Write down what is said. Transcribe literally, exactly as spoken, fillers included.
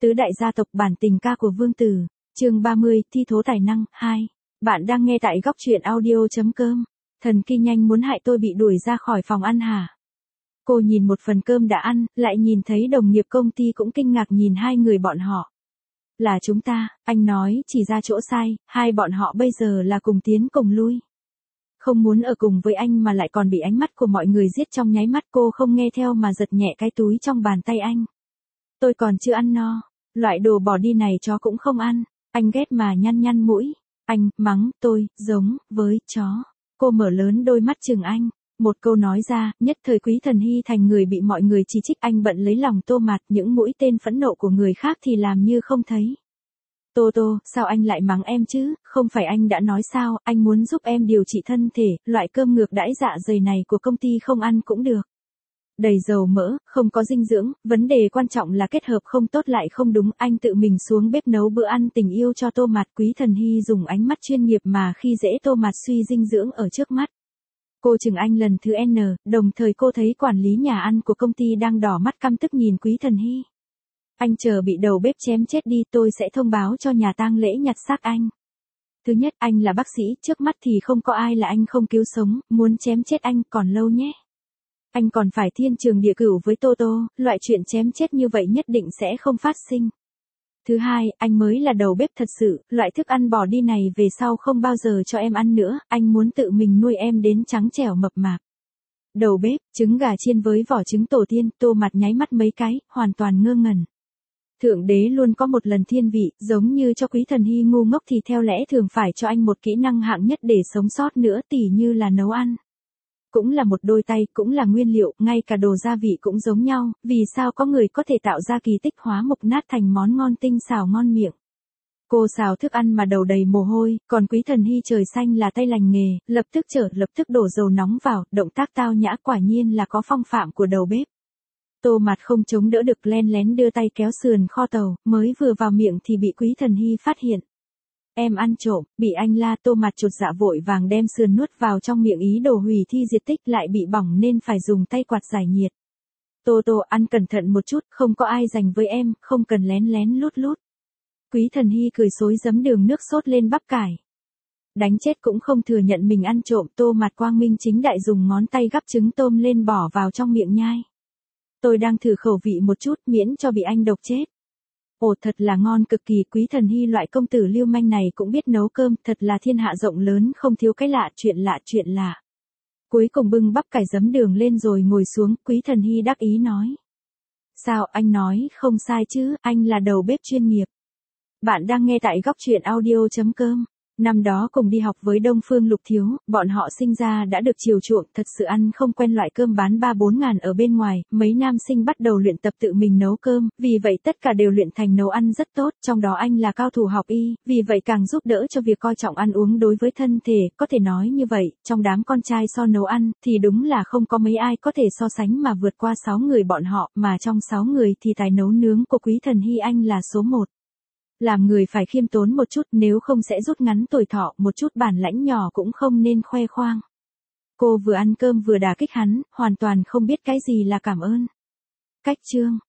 Tứ đại gia tộc bản tình ca của Vương Tử, chương ba mươi, thi thố tài năng, hai. Bạn đang nghe tại góc truyện audio.com. Thần Kinh nhanh muốn hại tôi bị đuổi ra khỏi phòng ăn hả? Cô nhìn một phần cơm đã ăn, lại nhìn thấy đồng nghiệp công ty cũng kinh ngạc nhìn hai người bọn họ. Là chúng ta, anh nói, chỉ ra chỗ sai, hai bọn họ bây giờ là cùng tiến cùng lui. Không muốn ở cùng với anh mà lại còn bị ánh mắt của mọi người giết trong nháy mắt, cô không nghe theo mà giật nhẹ cái túi trong bàn tay anh. Tôi còn chưa ăn no, loại đồ bỏ đi này chó cũng không ăn, anh ghét mà nhăn nhăn mũi. Anh, mắng, tôi, giống, với, chó. Cô mở lớn đôi mắt chừng anh. Một câu nói ra, nhất thời Quý Thần Hy thành người bị mọi người chỉ trích. Anh bận lấy lòng Tô Mạt, những mũi tên phẫn nộ của người khác thì làm như không thấy. Tô Tô, sao anh lại mắng em chứ, không phải anh đã nói sao, anh muốn giúp em điều trị thân thể, loại cơm ngược đãi dạ dày này của công ty không ăn cũng được. Đầy dầu mỡ, không có dinh dưỡng, vấn đề quan trọng là kết hợp không tốt lại không đúng. Anh tự mình xuống bếp nấu bữa ăn tình yêu cho Tô Mạt. Quý Thần Hy dùng ánh mắt chuyên nghiệp mà khi dễ Tô Mạt suy dinh dưỡng ở trước mắt. Cô chừng anh lần thứ N, đồng thời cô thấy quản lý nhà ăn của công ty đang đỏ mắt căm tức nhìn Quý Thần Hy. Anh chờ bị đầu bếp chém chết đi, tôi sẽ thông báo cho nhà tang lễ nhặt xác anh. Thứ nhất, anh là bác sĩ, trước mắt thì không có ai là anh không cứu sống, muốn chém chết anh còn lâu nhé. Anh còn phải thiên trường địa cửu với Tô Tô, loại chuyện chém chết như vậy nhất định sẽ không phát sinh. Thứ hai, anh mới là đầu bếp thật sự, loại thức ăn bỏ đi này về sau không bao giờ cho em ăn nữa, anh muốn tự mình nuôi em đến trắng trẻo mập mạp. Đầu bếp, trứng gà chiên với vỏ trứng tổ tiên, Tô Mạt nháy mắt mấy cái, hoàn toàn ngơ ngẩn. Thượng đế luôn có một lần thiên vị, giống như cho Quý Thần Hy ngu ngốc thì theo lẽ thường phải cho anh một kỹ năng hạng nhất để sống sót nữa, tỉ như là nấu ăn. Cũng là một đôi tay, cũng là nguyên liệu, ngay cả đồ gia vị cũng giống nhau, vì sao có người có thể tạo ra kỳ tích hóa mục nát thành món ngon tinh xảo ngon miệng. Cô xào thức ăn mà đầu đầy mồ hôi, còn Quý Thần Hy trời xanh là tay lành nghề, lập tức chở, lập tức đổ dầu nóng vào, động tác tao nhã quả nhiên là có phong phạm của đầu bếp. Tô Mạt không chống đỡ được len lén đưa tay kéo sườn kho tàu, mới vừa vào miệng thì bị Quý Thần Hy phát hiện. Em ăn trộm, bị anh la. Tô Mạt chột dạ vội vàng đem sườn nuốt vào trong miệng ý đồ hủy thi diệt tích, lại bị bỏng nên phải dùng tay quạt giải nhiệt. Tô Tô, ăn cẩn thận một chút, không có ai dành với em, không cần lén lén lút lút. Quý Thần Hy cười xối giấm đường nước sốt lên bắp cải. Đánh chết cũng không thừa nhận mình ăn trộm. Tô Mạt quang minh chính đại dùng ngón tay gắp trứng tôm lên bỏ vào trong miệng nhai. Tôi đang thử khẩu vị một chút, miễn cho bị anh độc chết. Ồ, thật là ngon cực kỳ. Quý Thần Hy loại công tử lưu manh này cũng biết nấu cơm, thật là thiên hạ rộng lớn, không thiếu cái lạ, chuyện lạ chuyện lạ. Cuối cùng bưng bắp cải giấm đường lên rồi ngồi xuống, Quý Thần Hy đắc ý nói. Sao, anh nói không sai chứ, anh là đầu bếp chuyên nghiệp. Bạn đang nghe tại góc truyện audio.com. Năm đó cùng đi học với Đông Phương Lục Thiếu, bọn họ sinh ra đã được chiều chuộng, thật sự ăn không quen loại cơm bán ba bốn ngàn ở bên ngoài, mấy nam sinh bắt đầu luyện tập tự mình nấu cơm, vì vậy tất cả đều luyện thành nấu ăn rất tốt, trong đó anh là cao thủ học y, vì vậy càng giúp đỡ cho việc coi trọng ăn uống đối với thân thể, có thể nói như vậy, trong đám con trai so nấu ăn, thì đúng là không có mấy ai có thể so sánh mà vượt qua sáu người bọn họ, mà trong sáu người thì tài nấu nướng của Quý Thần Hy anh là số một. Làm người phải khiêm tốn một chút, nếu không sẽ rút ngắn tuổi thọ, một chút bản lãnh nhỏ cũng không nên khoe khoang. Cô vừa ăn cơm vừa đả kích hắn, hoàn toàn không biết cái gì là cảm ơn. Cách chương